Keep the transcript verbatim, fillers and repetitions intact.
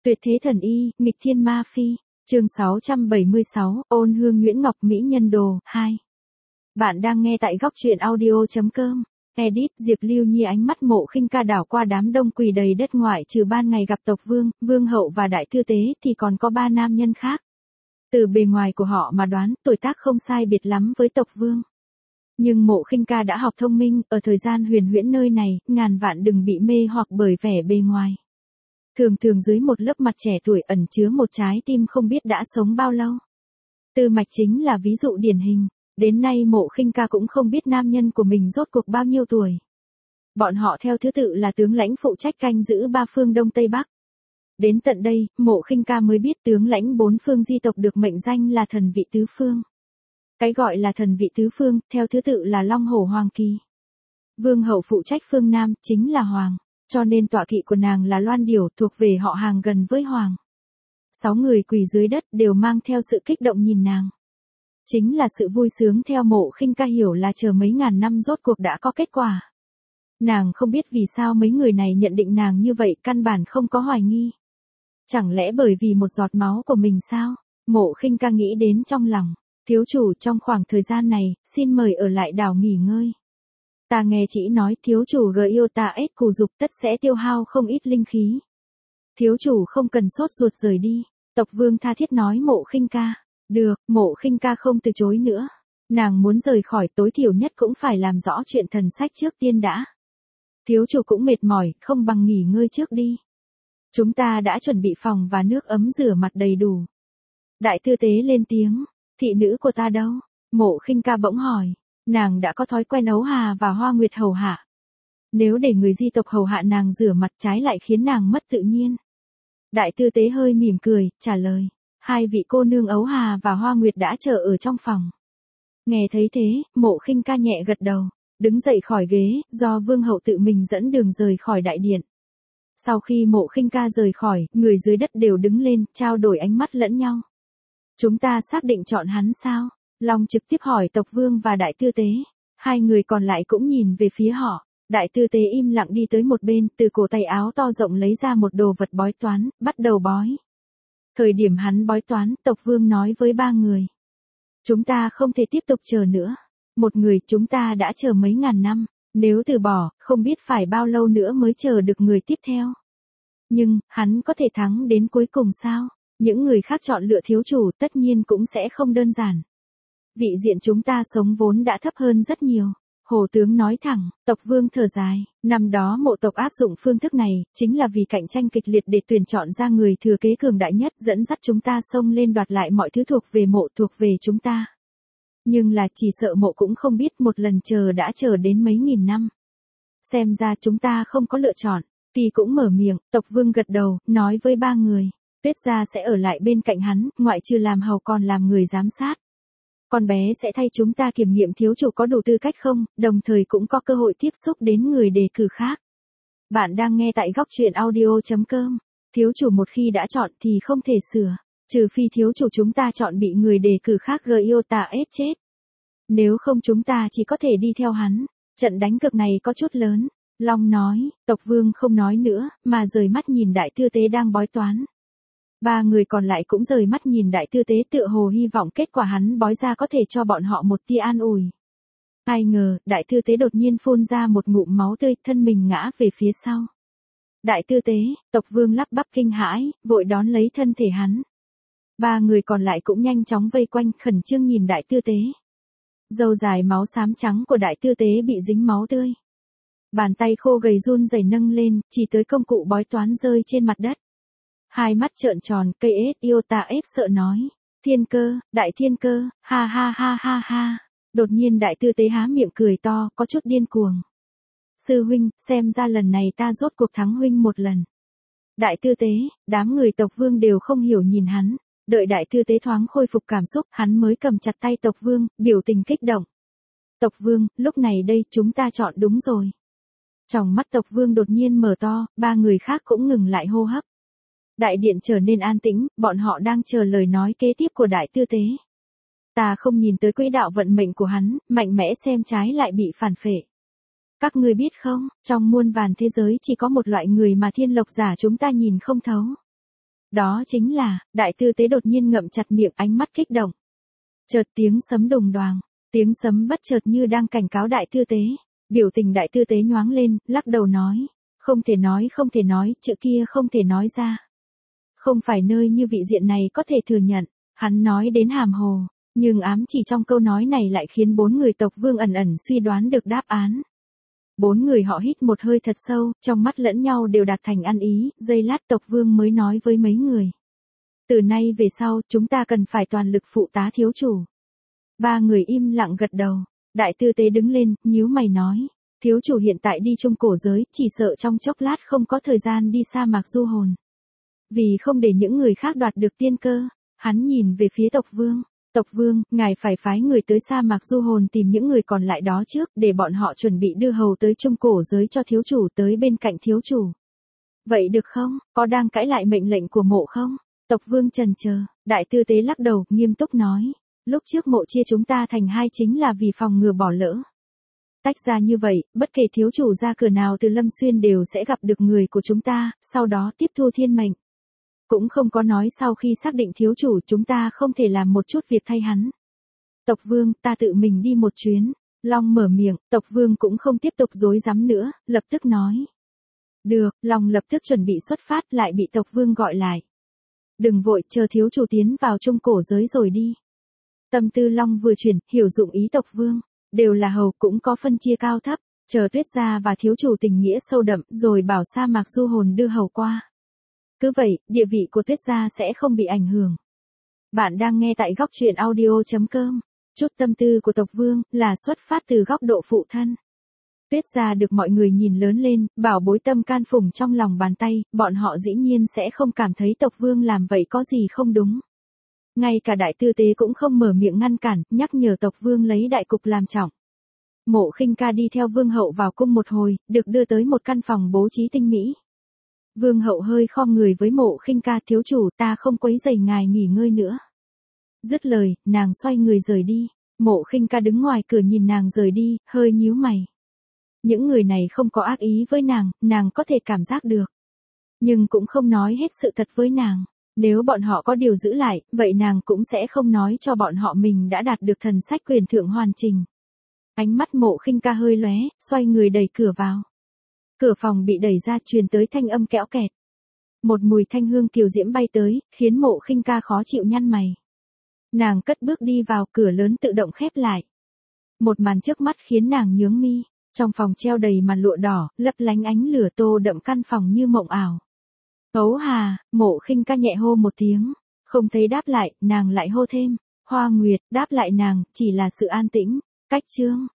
Tuyệt thế thần y, nghịch thiên ma phi. Chương sáu trăm bảy mươi sáu, Ôn Hương Nguyễn Ngọc Mỹ Nhân Đồ, hai. Bạn đang nghe tại góc truyện audio chấm com. Edit Diệp Lưu Nhi ánh mắt Mộ Khinh Ca đảo qua đám đông quỳ đầy đất ngoại trừ ban ngày gặp tộc vương, vương hậu và đại thư tế thì còn có ba nam nhân khác. Từ bề ngoài của họ mà đoán, tuổi tác không sai biệt lắm với tộc vương. Nhưng Mộ Khinh Ca đã học thông minh, ở thời gian huyền huyễn nơi này, ngàn vạn đừng bị mê hoặc bởi vẻ bề ngoài. Thường thường dưới một lớp mặt trẻ tuổi ẩn chứa một trái tim không biết đã sống bao lâu. Tư Mạch chính là ví dụ điển hình. Đến nay Mộ Khinh Ca cũng không biết nam nhân của mình rốt cuộc bao nhiêu tuổi. Bọn họ theo thứ tự là tướng lãnh phụ trách canh giữ ba phương Đông Tây Bắc. Đến tận đây, Mộ Khinh Ca mới biết tướng lãnh bốn phương di tộc được mệnh danh là thần vị tứ phương. Cái gọi là thần vị tứ phương, theo thứ tự là Long Hổ Hoàng Kỳ. Vương hậu phụ trách phương Nam, chính là Hoàng. Cho nên tọa kỵ của nàng là Loan Điểu, thuộc về họ hàng gần với Hoàng. Sáu người quỳ dưới đất đều mang theo sự kích động nhìn nàng. Chính là sự vui sướng theo Mộ Khinh Ca hiểu là chờ mấy ngàn năm rốt cuộc đã có kết quả. Nàng không biết vì sao mấy người này nhận định nàng như vậy, căn bản không có hoài nghi. Chẳng lẽ bởi vì một giọt máu của mình sao? Mộ Khinh Ca nghĩ đến trong lòng. Thiếu chủ, trong khoảng thời gian này, xin mời ở lại đảo nghỉ ngơi. Ta nghe chị nói thiếu chủ gợi yêu ta ết cù dục tất sẽ tiêu hao không ít linh khí. Thiếu chủ không cần sốt ruột rời đi. Tộc vương tha thiết nói Mộ Khinh Ca. Được, Mộ Khinh Ca không từ chối nữa. Nàng muốn rời khỏi, tối thiểu nhất cũng phải làm rõ chuyện thần sách trước tiên đã. Thiếu chủ cũng mệt mỏi, không bằng nghỉ ngơi trước đi. Chúng ta đã chuẩn bị phòng và nước ấm rửa mặt đầy đủ. Đại tư tế lên tiếng. Thị nữ của ta đâu? Mộ Khinh Ca bỗng hỏi. Nàng đã có thói quen ấu hà và hoa nguyệt hầu hạ. Nếu để người di tộc hầu hạ nàng rửa mặt trái lại khiến nàng mất tự nhiên. Đại tư tế hơi mỉm cười, trả lời. Hai vị cô nương ấu hà và hoa nguyệt đã chờ ở trong phòng. Nghe thấy thế, Mộ Khinh Ca nhẹ gật đầu. Đứng dậy khỏi ghế, do vương hậu tự mình dẫn đường rời khỏi đại điện. Sau khi Mộ Khinh Ca rời khỏi, người dưới đất đều đứng lên, trao đổi ánh mắt lẫn nhau. Chúng ta xác định chọn hắn sao? Long trực tiếp hỏi tộc vương và đại tư tế. Hai người còn lại cũng nhìn về phía họ. Đại tư tế im lặng đi tới một bên, từ cổ tay áo to rộng lấy ra một đồ vật bói toán, bắt đầu bói. Thời điểm hắn bói toán, tộc vương nói với ba người. Chúng ta không thể tiếp tục chờ nữa. Một người, chúng ta đã chờ mấy ngàn năm. Nếu từ bỏ, không biết phải bao lâu nữa mới chờ được người tiếp theo. Nhưng, hắn có thể thắng đến cuối cùng sao? Những người khác chọn lựa thiếu chủ tất nhiên cũng sẽ không đơn giản. Vị diện chúng ta sống vốn đã thấp hơn rất nhiều. Hồ tướng nói thẳng, tộc vương thở dài, năm đó Mộ tộc áp dụng phương thức này, chính là vì cạnh tranh kịch liệt để tuyển chọn ra người thừa kế cường đại nhất dẫn dắt chúng ta xông lên đoạt lại mọi thứ thuộc về Mộ thuộc về chúng ta. Nhưng là chỉ sợ Mộ cũng không biết một lần chờ đã chờ đến mấy nghìn năm. Xem ra chúng ta không có lựa chọn. Kỳ cũng mở miệng, tộc vương gật đầu, nói với ba người. Tuyết gia sẽ ở lại bên cạnh hắn, ngoại trừ làm hầu còn làm người giám sát. Con bé sẽ thay chúng ta kiểm nghiệm thiếu chủ có đủ tư cách không, đồng thời cũng có cơ hội tiếp xúc đến người đề cử khác. Bạn đang nghe tại góc truyện audio chấm com. Thiếu chủ một khi đã chọn thì không thể sửa. Trừ phi thiếu chủ chúng ta chọn bị người đề cử khác gây yêu ta ép chết. Nếu không chúng ta chỉ có thể đi theo hắn. Trận đánh cực này có chút lớn. Long nói, tộc vương không nói nữa, mà rời mắt nhìn đại tư tế đang bói toán. Ba người còn lại cũng rời mắt nhìn đại tư tế tựa hồ hy vọng kết quả hắn bói ra có thể cho bọn họ một tia an ủi. Ai ngờ, đại tư tế đột nhiên phun ra một ngụm máu tươi, thân mình ngã về phía sau. Đại tư tế, tộc vương lắp bắp kinh hãi, vội đón lấy thân thể hắn. Ba người còn lại cũng nhanh chóng vây quanh, khẩn trương nhìn đại tư tế. Râu dài máu xám trắng của đại tư tế bị dính máu tươi. Bàn tay khô gầy run rẩy nâng lên, chỉ tới công cụ bói toán rơi trên mặt đất. Hai mắt trợn tròn, cây ết yêu ta ép sợ nói. Thiên cơ, đại thiên cơ, ha ha ha ha ha. Đột nhiên đại tư tế há miệng cười to, có chút điên cuồng. Sư huynh, xem ra lần này ta rốt cuộc thắng huynh một lần. Đại tư tế, đám người tộc vương đều không hiểu nhìn hắn. Đợi đại tư tế thoáng khôi phục cảm xúc, hắn mới cầm chặt tay tộc vương, biểu tình kích động. Tộc vương, lúc này đây chúng ta chọn đúng rồi. Tròng mắt tộc vương đột nhiên mở to, ba người khác cũng ngừng lại hô hấp. Đại điện trở nên an tĩnh, bọn họ đang chờ lời nói kế tiếp của đại tư tế. Ta không nhìn tới quỹ đạo vận mệnh của hắn, mạnh mẽ xem trái lại bị phản phệ. Các ngươi biết không, trong muôn vàn thế giới chỉ có một loại người mà thiên lộc giả chúng ta nhìn không thấu. Đó chính là, đại tư tế đột nhiên ngậm chặt miệng, ánh mắt kích động. Chợt tiếng sấm đùng đoàng, tiếng sấm bất chợt như đang cảnh cáo đại tư tế. Biểu tình đại tư tế nhoáng lên, lắc đầu nói. Không thể nói, không thể nói, chữ kia không thể nói ra. Không phải nơi như vị diện này có thể thừa nhận. Hắn nói đến hàm hồ, nhưng ám chỉ trong câu nói này lại khiến bốn người tộc Vương ẩn ẩn suy đoán được đáp án. Bốn người họ hít một hơi thật sâu, trong mắt lẫn nhau đều đạt thành ăn ý, giây lát tộc Vương mới nói với mấy người. Từ nay về sau, chúng ta cần phải toàn lực phụ tá thiếu chủ. Ba người im lặng gật đầu, đại tư tế đứng lên, nhíu mày nói. Thiếu chủ hiện tại đi trung cổ giới, chỉ sợ trong chốc lát không có thời gian đi sa mạc du hồn. Vì không để những người khác đoạt được tiên cơ, hắn nhìn về phía tộc Vương. Tộc Vương, ngài phải phái người tới sa mạc du hồn tìm những người còn lại đó trước, để bọn họ chuẩn bị đưa hầu tới trung cổ giới cho thiếu chủ tới bên cạnh thiếu chủ. Vậy được không, có đang cãi lại mệnh lệnh của mộ không? Tộc Vương chần chờ, đại tư tế lắc đầu, nghiêm túc nói. Lúc trước mộ chia chúng ta thành hai chính là vì phòng ngừa bỏ lỡ. Tách ra như vậy, bất kể thiếu chủ ra cửa nào từ Lâm Xuyên đều sẽ gặp được người của chúng ta, sau đó tiếp thu thiên mệnh. Cũng không có nói sau khi xác định thiếu chủ chúng ta không thể làm một chút việc thay hắn. Tộc Vương, ta tự mình đi một chuyến. Long mở miệng, tộc Vương cũng không tiếp tục dối dám nữa, lập tức nói. Được, Long lập tức chuẩn bị xuất phát, lại bị tộc Vương gọi lại. Đừng vội, chờ thiếu chủ tiến vào trung cổ giới rồi đi. Tâm tư Long vừa chuyển, hiểu dụng ý tộc Vương. Đều là hầu, cũng có phân chia cao thấp. Chờ Tuyết gia và thiếu chủ tình nghĩa sâu đậm, rồi bảo sa mạc du hồn đưa hầu qua. Cứ vậy, địa vị của Tuyết gia sẽ không bị ảnh hưởng. Bạn đang nghe tại góc truyện audio chấm com. Chút tâm tư của tộc Vương là xuất phát từ góc độ phụ thân. Tuyết gia được mọi người nhìn lớn lên, bảo bối tâm can phùng trong lòng bàn tay, bọn họ dĩ nhiên sẽ không cảm thấy tộc Vương làm vậy có gì không đúng. Ngay cả đại tư tế cũng không mở miệng ngăn cản, nhắc nhở tộc Vương lấy đại cục làm trọng. Mộ Khinh Ca đi theo Vương hậu vào cung một hồi, được đưa tới một căn phòng bố trí tinh mỹ. Vương hậu hơi khom người với Mộ Khinh Ca, thiếu chủ, ta không quấy rầy ngài nghỉ ngơi nữa. Dứt lời, nàng xoay người rời đi. Mộ Khinh Ca đứng ngoài cửa nhìn nàng rời đi, hơi nhíu mày. Những người này không có ác ý với nàng, nàng có thể cảm giác được. Nhưng cũng không nói hết sự thật với nàng. Nếu bọn họ có điều giữ lại, vậy nàng cũng sẽ không nói cho bọn họ mình đã đạt được thần sách quyền thượng hoàn chỉnh. Ánh mắt Mộ Khinh Ca hơi lóe, xoay người đẩy cửa vào. Cửa phòng bị đẩy ra, truyền tới thanh âm kẽo kẹt. Một mùi thanh hương kiều diễm bay tới, khiến Mộ Khinh Ca khó chịu nhăn mày. Nàng cất bước đi vào, cửa lớn tự động khép lại. Một màn trước mắt khiến nàng nhướng mi. Trong phòng treo đầy màn lụa đỏ, lấp lánh ánh lửa tô đậm căn phòng như mộng ảo. Ấu Hà, Mộ Khinh Ca nhẹ hô một tiếng. Không thấy đáp lại, nàng lại hô thêm. Hoa Nguyệt, đáp lại nàng, chỉ là sự an tĩnh. Cách chương.